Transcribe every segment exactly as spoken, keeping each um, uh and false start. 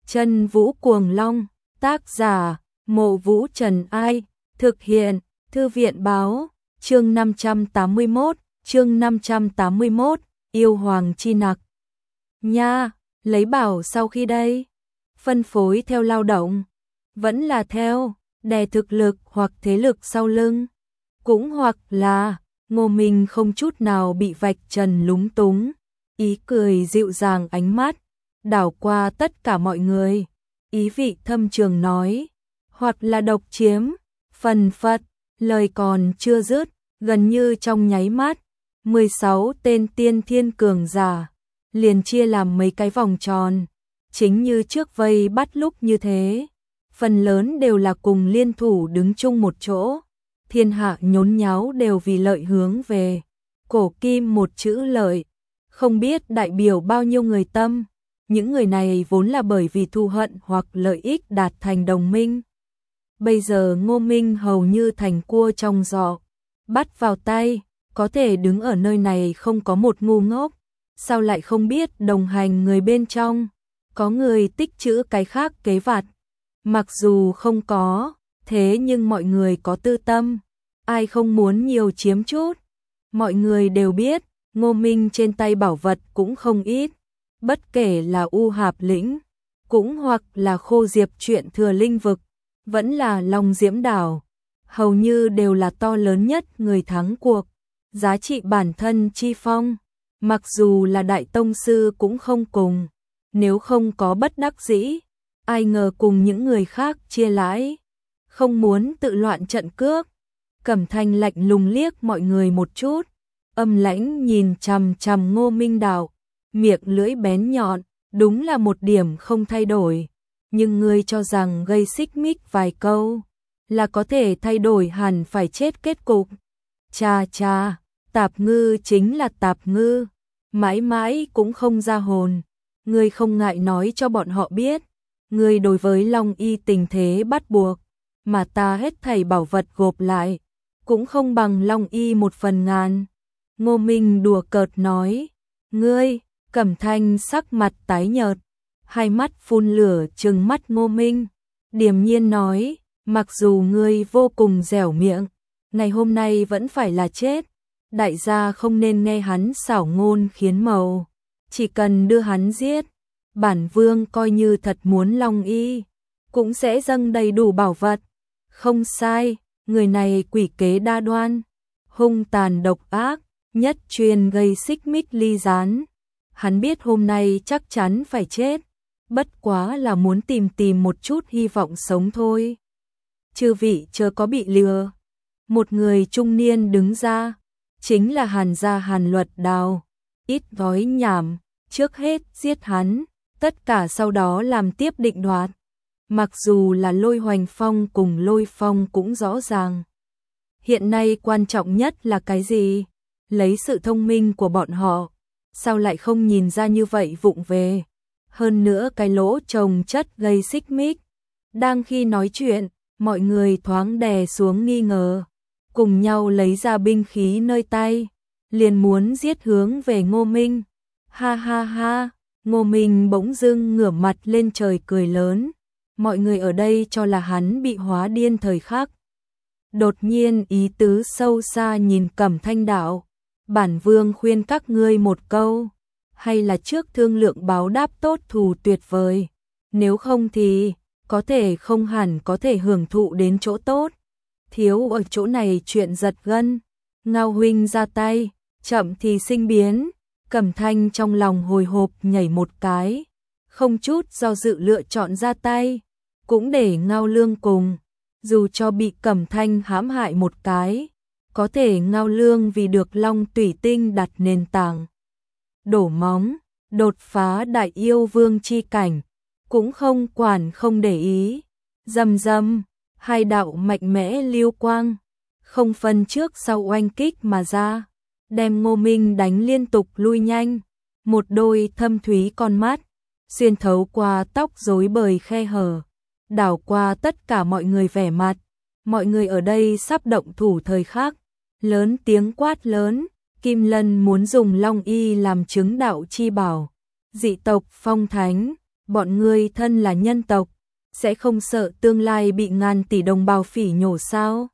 Chân Vũ Cuồng Long, tác giả, Mộ Vũ Trần Ai, thực hiện, Thư viện Báo, chương năm trăm tám mươi mốt, chương năm trăm tám mươi mốt, yêu hoàng chi nặc. Nha, lấy bảo sau khi đây, phân phối theo lao động, vẫn là theo, đè thực lực hoặc thế lực sau lưng, cũng hoặc là, Ngô Minh không chút nào bị vạch trần lúng túng, ý cười dịu dàng ánh mắt, đảo qua tất cả mọi người, ý vị thâm trường nói, hoặc là độc chiếm, phần phật, lời còn chưa dứt, gần như trong nháy mắt, mười sáu tên tiên thiên cường giả, liền chia làm mấy cái vòng tròn, chính như trước vây bắt lúc như thế, phần lớn đều là cùng liên thủ đứng chung một chỗ, thiên hạ nhốn nháo đều vì lợi hướng về, cổ kim một chữ lợi, không biết đại biểu bao nhiêu người tâm. Những người này vốn là bởi vì thù hận hoặc lợi ích đạt thành đồng minh. Bây giờ Ngô Minh hầu như thành cua trong giỏ, bắt vào tay, có thể đứng ở nơi này không có một ngu ngốc, sao lại không biết đồng hành người bên trong, có người tích trữ cái khác kế vặt. Mặc dù không có, thế nhưng mọi người có tư tâm, ai không muốn nhiều chiếm chút. Mọi người đều biết, Ngô Minh trên tay bảo vật cũng không ít. Bất kể là U Hạp lĩnh, cũng hoặc là Khô Diệp chuyện thừa linh vực, vẫn là Long Diễm đảo, hầu như đều là to lớn nhất người thắng cuộc, giá trị bản thân chi phong, mặc dù là đại tông sư cũng không cùng, nếu không có bất đắc dĩ, ai ngờ cùng những người khác chia lãi, không muốn tự loạn trận cước. Cẩm Thanh lạnh lùng liếc mọi người một chút, âm lãnh nhìn chằm chằm Ngô Minh đảo. Miệng lưỡi bén nhọn, đúng là một điểm không thay đổi, nhưng ngươi cho rằng gây xích mích vài câu là có thể thay đổi hẳn phải chết kết cục. Cha cha, tạp ngư chính là tạp ngư, mãi mãi cũng không ra hồn. Ngươi không ngại nói cho bọn họ biết, ngươi đối với Long Y tình thế bắt buộc, mà ta hết thảy bảo vật gộp lại, cũng không bằng Long Y một phần ngàn. Ngô Minh đùa cợt nói, ngươi. Cẩm Thanh sắc mặt tái nhợt, hai mắt phun lửa trừng mắt Ngô Minh, điềm nhiên nói, mặc dù ngươi vô cùng dẻo miệng, ngày hôm nay vẫn phải là chết, đại gia không nên nghe hắn xảo ngôn khiến màu, chỉ cần đưa hắn giết, bản vương coi như thật muốn Long Y, cũng sẽ dâng đầy đủ bảo vật. Không sai, người này quỷ kế đa đoan, hung tàn độc ác, nhất chuyên gây xích mích ly gián. Hắn biết hôm nay chắc chắn phải chết, bất quá là muốn tìm tìm một chút hy vọng sống thôi. Chư vị chớ có bị lừa. Một người trung niên đứng ra, chính là Hàn gia Hàn Luật Đào. Ít gói nhảm, trước hết giết hắn, tất cả sau đó làm tiếp định đoạt. Mặc dù là Lôi Hoành Phong cùng Lôi Phong cũng rõ ràng. Hiện nay quan trọng nhất là cái gì? Lấy sự thông minh của bọn họ. Sao lại không nhìn ra như vậy vụng về, hơn nữa cái lỗ chồng chất gây xích mích. Đang khi nói chuyện, mọi người thoáng đè xuống nghi ngờ, cùng nhau lấy ra binh khí nơi tay, liền muốn giết hướng về Ngô Minh. Ha ha ha, Ngô Minh bỗng dưng ngửa mặt lên trời cười lớn, mọi người ở đây cho là hắn bị hóa điên thời khắc. Đột nhiên ý tứ sâu xa nhìn Cẩm Thanh đạo. Bản vương khuyên các ngươi một câu, hay là trước thương lượng báo đáp tốt thù tuyệt vời, nếu không thì có thể không hẳn có thể hưởng thụ đến chỗ tốt. Thiếu ở chỗ này chuyện giật gân, Ngao huynh ra tay, chậm thì sinh biến. Cẩm Thanh trong lòng hồi hộp nhảy một cái, không chút do dự lựa chọn ra tay, cũng để Ngao Lương cùng, dù cho bị Cẩm Thanh hãm hại một cái. Có thể Ngao Lương vì được Long Tủy Tinh đặt nền tảng, đổ móng, đột phá đại yêu vương chi cảnh, cũng không quản không để ý. Rầm rầm, hai đạo mạnh mẽ lưu quang, không phân trước sau oanh kích mà ra, đem Ngô Minh đánh liên tục lui nhanh. Một đôi thâm thúy con mắt, xuyên thấu qua tóc rối bời khe hở, đảo qua tất cả mọi người vẻ mặt. Mọi người ở đây sắp động thủ thời khắc. Lớn tiếng quát lớn, Kim Lân muốn dùng Long Y làm chứng đạo chi bảo. Dị tộc Phong Thánh, bọn ngươi thân là nhân tộc, sẽ không sợ tương lai bị ngàn tỷ đồng bào phỉ nhổ sao?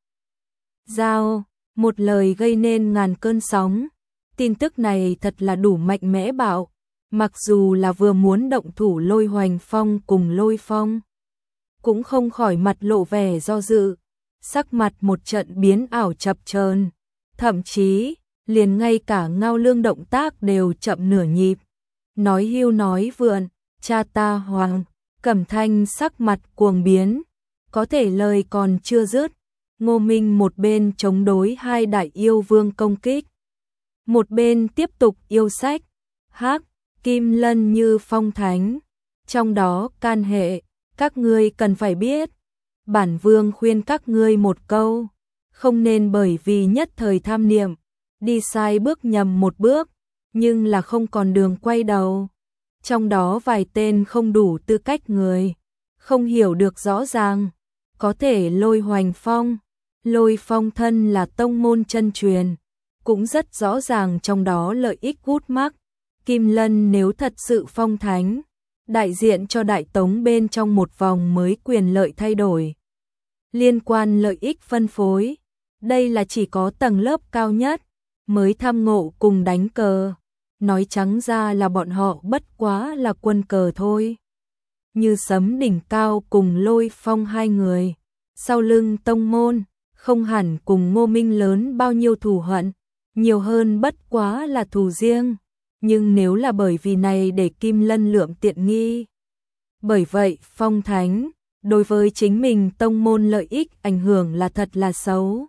Giao, một lời gây nên ngàn cơn sóng. Tin tức này thật là đủ mạnh mẽ bạo, mặc dù là vừa muốn động thủ Lôi Hoành Phong cùng Lôi Phong, cũng không khỏi mặt lộ vẻ do dự, sắc mặt một trận biến ảo chập chờn, thậm chí liền ngay cả Ngao Lương động tác đều chậm nửa nhịp. Nói hưu nói vượn, cha ta Hoàng, Cẩm Thanh sắc mặt cuồng biến, có thể lời còn chưa dứt, Ngô Minh một bên chống đối hai đại yêu vương công kích, một bên tiếp tục yêu sách, hắc, kim lân như phong thánh, trong đó can hệ, các ngươi cần phải biết. Bản vương khuyên các ngươi một câu, không nên bởi vì nhất thời tham niệm, đi sai bước nhầm một bước, nhưng là không còn đường quay đầu. Trong đó vài tên không đủ tư cách người, không hiểu được rõ ràng, có thể Lôi Hoành Phong, Lôi Phong thân là tông môn chân truyền, cũng rất rõ ràng trong đó lợi ích gút mắc. Kim Lân nếu thật sự phong thánh, đại diện cho Đại Tống bên trong một vòng mới quyền lợi thay đổi. Liên quan lợi ích phân phối, đây là chỉ có tầng lớp cao nhất mới tham ngộ cùng đánh cờ, nói trắng ra là bọn họ bất quá là quân cờ thôi. Như Sấm đỉnh cao cùng Lôi Phong hai người, sau lưng tông môn, không hẳn cùng Ngô Minh lớn bao nhiêu thù hận, nhiều hơn bất quá là thù riêng, nhưng nếu là bởi vì này để Kim Lân lượm tiện nghi. Bởi vậy, phong thánh, đối với chính mình tông môn lợi ích ảnh hưởng là thật là xấu.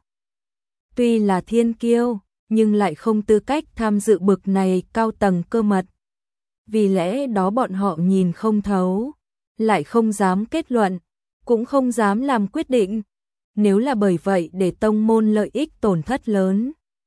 Tuy là thiên kiêu, nhưng lại không tư cách tham dự bực này cao tầng cơ mật. Vì lẽ đó bọn họ nhìn không thấu, lại không dám kết luận, cũng không dám làm quyết định. Nếu là bởi vậy để tông môn lợi ích tổn thất lớn.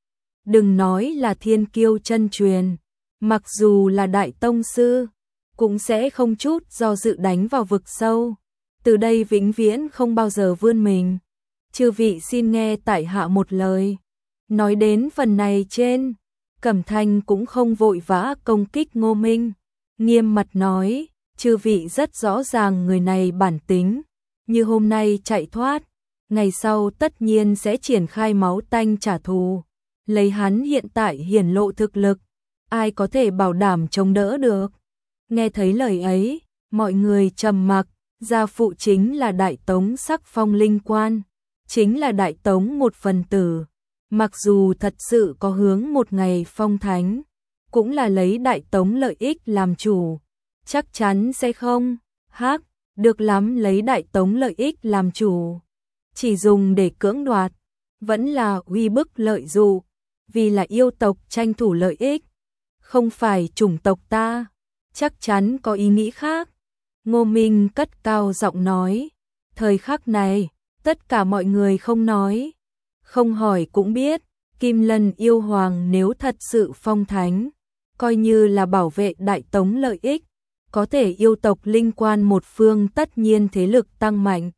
Đừng nói là thiên kiêu chân truyền, mặc dù là đại tông sư, cũng sẽ không chút do dự đánh vào vực sâu. Từ đây vĩnh viễn không bao giờ vươn mình. Chư vị xin nghe tại hạ một lời. Nói đến phần này trên, Cẩm Thanh cũng không vội vã công kích Ngô Minh, nghiêm mặt nói, chư vị rất rõ ràng người này bản tính, như hôm nay chạy thoát, ngày sau tất nhiên sẽ triển khai máu tanh trả thù, lấy hắn hiện tại hiển lộ thực lực, ai có thể bảo đảm chống đỡ được. Nghe thấy lời ấy, mọi người trầm mặc, gia phụ chính là Đại Tống sắc phong linh quan, chính là Đại Tống một phần tử. Mặc dù thật sự có hướng một ngày phong thánh, cũng là lấy Đại Tống lợi ích làm chủ, chắc chắn sẽ không, hắc, được lắm lấy Đại Tống lợi ích làm chủ, chỉ dùng để cưỡng đoạt, vẫn là uy bức lợi dụ, vì là yêu tộc tranh thủ lợi ích, không phải chủng tộc ta, chắc chắn có ý nghĩ khác. Ngô Minh cất cao giọng nói, thời khắc này, tất cả mọi người không nói, không hỏi cũng biết, Kim Lân yêu hoàng nếu thật sự phong thánh, coi như là bảo vệ Đại Tống lợi ích, có thể yêu tộc linh quan một phương tất nhiên thế lực tăng mạnh.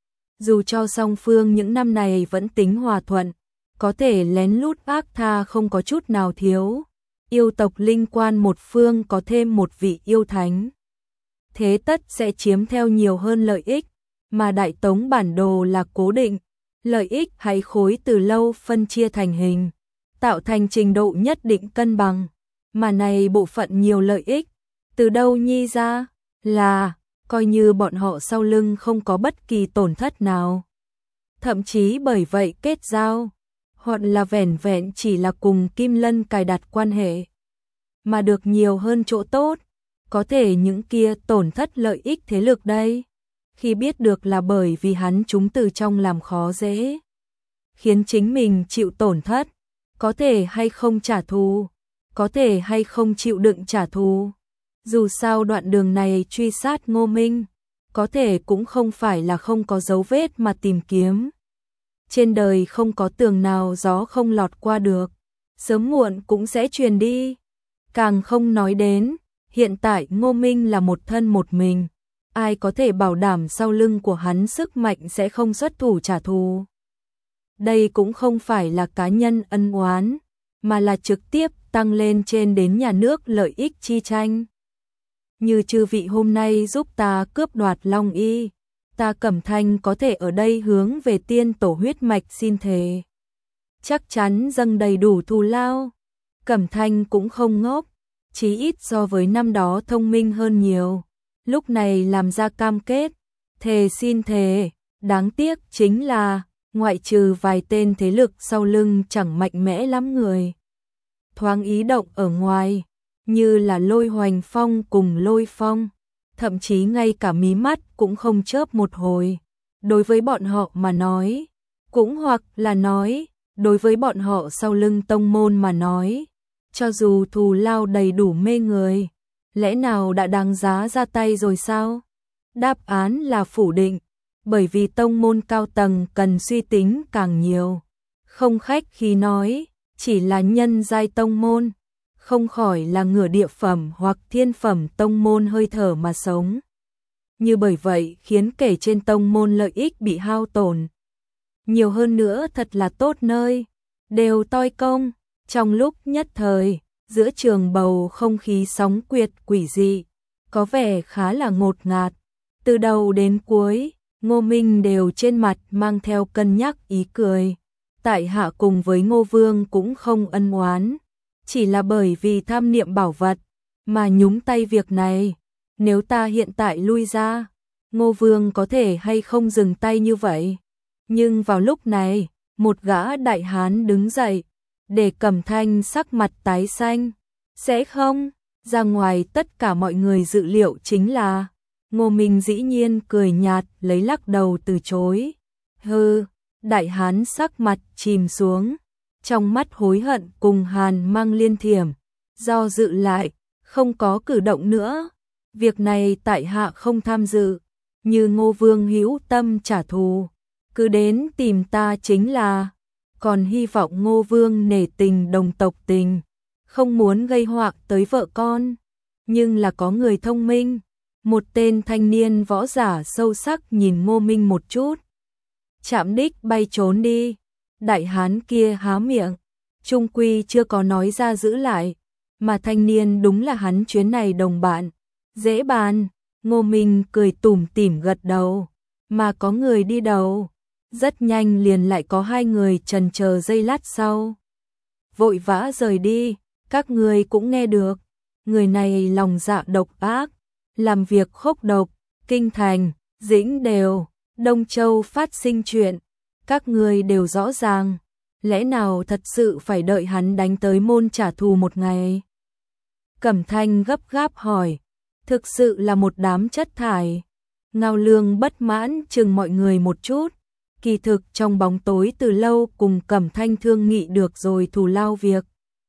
Dù cho song phương những năm này vẫn tính hòa thuận, có thể lén lút ác tha không có chút nào thiếu, yêu tộc linh quan một phương có thêm một vị yêu thánh, thế tất sẽ chiếm theo nhiều hơn lợi ích, mà Đại Tống bản đồ là cố định, lợi ích hay khối từ lâu phân chia thành hình, tạo thành trình độ nhất định cân bằng, mà này bộ phận nhiều lợi ích, từ đâu nhi ra, là, coi như bọn họ sau lưng không có bất kỳ tổn thất nào. Thậm chí bởi vậy kết giao, hoặc là vẻn vẹn chỉ là cùng Kim Lân cài đặt quan hệ, mà được nhiều hơn chỗ tốt, có thể những kia tổn thất lợi ích thế lực đây. Khi biết được là bởi vì hắn chúng từ trong làm khó dễ, khiến chính mình chịu tổn thất, có thể hay không trả thù, có thể hay không chịu đựng trả thù. Dù sao đoạn đường này truy sát Ngô Minh, có thể cũng không phải là không có dấu vết mà tìm kiếm. Trên đời không có tường nào gió không lọt qua được, sớm muộn cũng sẽ truyền đi. Càng không nói đến, hiện tại Ngô Minh là một thân một mình, ai có thể bảo đảm sau lưng của hắn sức mạnh sẽ không xuất thủ trả thù. Đây cũng không phải là cá nhân ân oán, mà là trực tiếp tăng lên trên đến nhà nước lợi ích chi tranh. như chư vị hôm nay giúp ta cướp đoạt Long Y, ta Cẩm Thanh có thể ở đây hướng về tiên tổ huyết mạch xin thề. Chắc chắn dâng đầy đủ thù lao. Cẩm Thanh cũng không ngốc, chí ít so với năm đó thông minh hơn nhiều. Lúc này làm ra cam kết, thề xin thề, đáng tiếc chính là, ngoại trừ vài tên thế lực sau lưng chẳng mạnh mẽ lắm người. Thoáng ý động ở ngoài, như là Lôi Hoành Phong cùng Lôi Phong, thậm chí ngay cả mí mắt cũng không chớp một hồi. Đối với bọn họ mà nói, cũng hoặc là nói, đối với bọn họ sau lưng tông môn mà nói, cho dù thù lao đầy đủ mê người, lẽ nào đã đáng giá ra tay rồi sao? Đáp án là phủ định, bởi vì tông môn cao tầng cần suy tính càng nhiều. Không khách khí nói, chỉ là nhân giai tông môn, không khỏi là ngửa địa phẩm hoặc thiên phẩm tông môn hơi thở mà sống. Như bởi vậy khiến kể trên tông môn lợi ích bị hao tổn. Nhiều hơn nữa thật là tốt nơi, đều toi công. Trong lúc nhất thời, giữa trường bầu không khí sóng quyệt quỷ dị, có vẻ khá là ngột ngạt. Từ đầu đến cuối, Ngô Minh đều trên mặt mang theo cân nhắc ý cười. Tại hạ cùng với Ngô Vương cũng không ân oán, chỉ là bởi vì tham niệm bảo vật mà nhúng tay việc này. Nếu ta hiện tại lui ra, Ngô Vương có thể hay không dừng tay như vậy? Nhưng vào lúc này, một gã đại hán đứng dậy, để Cẩm Thanh sắc mặt tái xanh. Sẽ không, ra ngoài tất cả mọi người dự liệu chính là, Ngô Minh dĩ nhiên cười nhạt lấy lắc đầu từ chối. Hừ, đại hán sắc mặt chìm xuống, trong mắt hối hận cùng hàn mang liên thiểm, do dự lại, không có cử động nữa. Việc này tại hạ không tham dự, như Ngô Vương hữu tâm trả thù, cứ đến tìm ta chính là, còn hy vọng Ngô Vương nể tình đồng tộc tình, không muốn gây họa tới vợ con. Nhưng là có người thông minh, một tên thanh niên võ giả sâu sắc nhìn Ngô Minh một chút. Chạm đích bay trốn đi, đại hán kia há miệng, trung quy chưa có nói ra giữ lại, mà thanh niên đúng là hắn chuyến này đồng bạn. Dễ bàn, Ngô Minh cười tủm tỉm gật đầu, mà có người đi đầu. Rất nhanh liền lại có hai người chần chờ giây lát sau, vội vã rời đi. Các người cũng nghe được, người này lòng dạ độc ác, làm việc khốc độc, kinh thành, dĩnh đều, Đông Châu phát sinh chuyện, các người đều rõ ràng, lẽ nào thật sự phải đợi hắn đánh tới môn trả thù một ngày? Cẩm Thanh gấp gáp hỏi, thực sự là một đám chất thải. Ngao Lương bất mãn chừng mọi người một chút, kỳ thực trong bóng tối từ lâu cùng Cẩm Thanh thương nghị được rồi thù lao việc.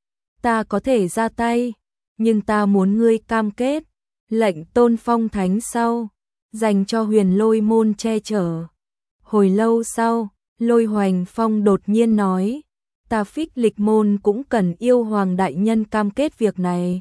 Ta có thể ra tay, nhưng ta muốn ngươi cam kết, lệnh Tôn Phong Thánh sau, dành cho Huyền Lôi môn che chở. Hồi lâu sau, Lôi Hoành Phong đột nhiên nói, ta Phích Lịch môn cũng cần yêu hoàng đại nhân cam kết việc này.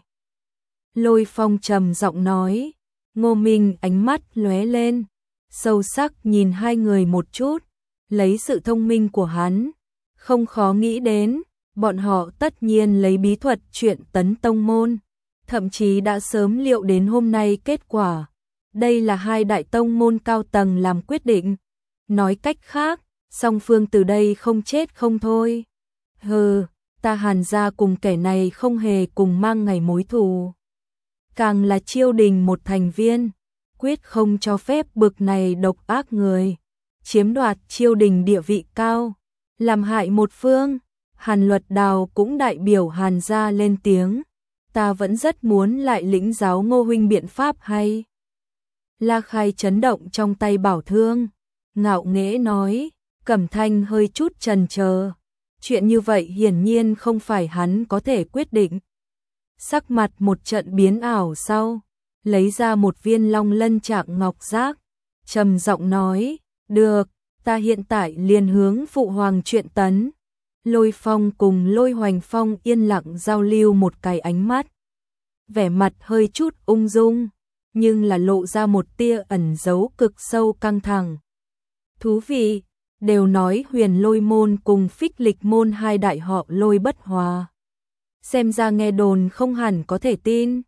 Lôi Phong trầm giọng nói, Ngô Minh ánh mắt lóe lên, sâu sắc nhìn hai người một chút, lấy sự thông minh của hắn, không khó nghĩ đến, bọn họ tất nhiên lấy bí thuật chuyện tấn tông môn, thậm chí đã sớm liệu đến hôm nay kết quả. Đây là hai đại tông môn cao tầng làm quyết định. Nói cách khác, song phương từ đây không chết không thôi. Hừ, ta Hàn gia cùng kẻ này không hề cùng mang ngày mối thù. Càng là Chiêu Đình một thành viên, quyết không cho phép bực này độc ác người chiếm đoạt Chiêu Đình địa vị cao, làm hại một phương. Hàn Luật Đào cũng đại biểu Hàn gia lên tiếng, ta vẫn rất muốn lại lĩnh giáo Ngô huynh biện pháp hay. La Khai chấn động trong tay bảo thương, ngạo nghễ nói, Cẩm Thanh hơi chút chần chờ, chuyện như vậy hiển nhiên không phải hắn có thể quyết định. Sắc mặt một trận biến ảo sau, lấy ra một viên long lân trạng ngọc giác, trầm giọng nói, được, ta hiện tại liền hướng phụ hoàng chuyện tấn. Lôi Phong cùng Lôi Hoành Phong yên lặng giao lưu một cái ánh mắt, vẻ mặt hơi chút ung dung, nhưng là lộ ra một tia ẩn giấu cực sâu căng thẳng. Thú vị, đều nói Huyền Lôi môn cùng Phích Lịch môn hai đại họ Lôi bất hòa. Xem ra nghe đồn không hẳn có thể tin.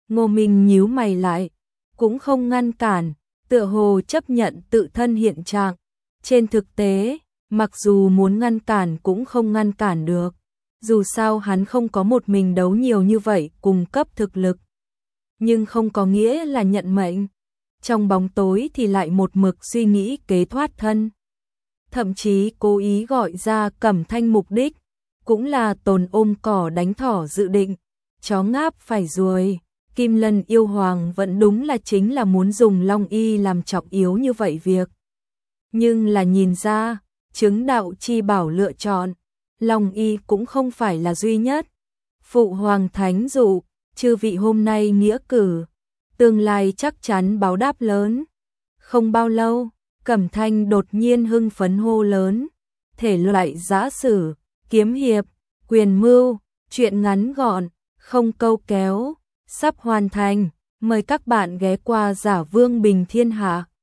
Ngô Minh nhíu mày lại, cũng không ngăn cản, tựa hồ chấp nhận tự thân hiện trạng. Trên thực tế, mặc dù muốn ngăn cản cũng không ngăn cản được. Dù sao hắn không có một mình đấu nhiều như vậy cùng cấp thực lực. Nhưng không có nghĩa là nhận mệnh. Trong bóng tối thì lại một mực suy nghĩ kế thoát thân. Thậm chí cố ý gọi ra Cẩm Thanh mục đích, cũng là tồn ôm cỏ đánh thỏ dự định. Chó ngáp phải ruồi, Kim Lân yêu hoàng vẫn đúng là chính là muốn dùng Long Y làm trọng yếu như vậy việc. Nhưng là nhìn ra, chứng đạo chi bảo lựa chọn, Long Y cũng không phải là duy nhất. Phụ hoàng thánh dụ, chư vị hôm nay nghĩa cử, tương lai chắc chắn báo đáp lớn. Không bao lâu, Cẩm Thanh đột nhiên hưng phấn hô lớn, thể loại giã sử, kiếm hiệp, quyền mưu, truyện ngắn gọn, không câu kéo, sắp hoàn thành, mời các bạn ghé qua Giả Vương Bình Thiên Hạ.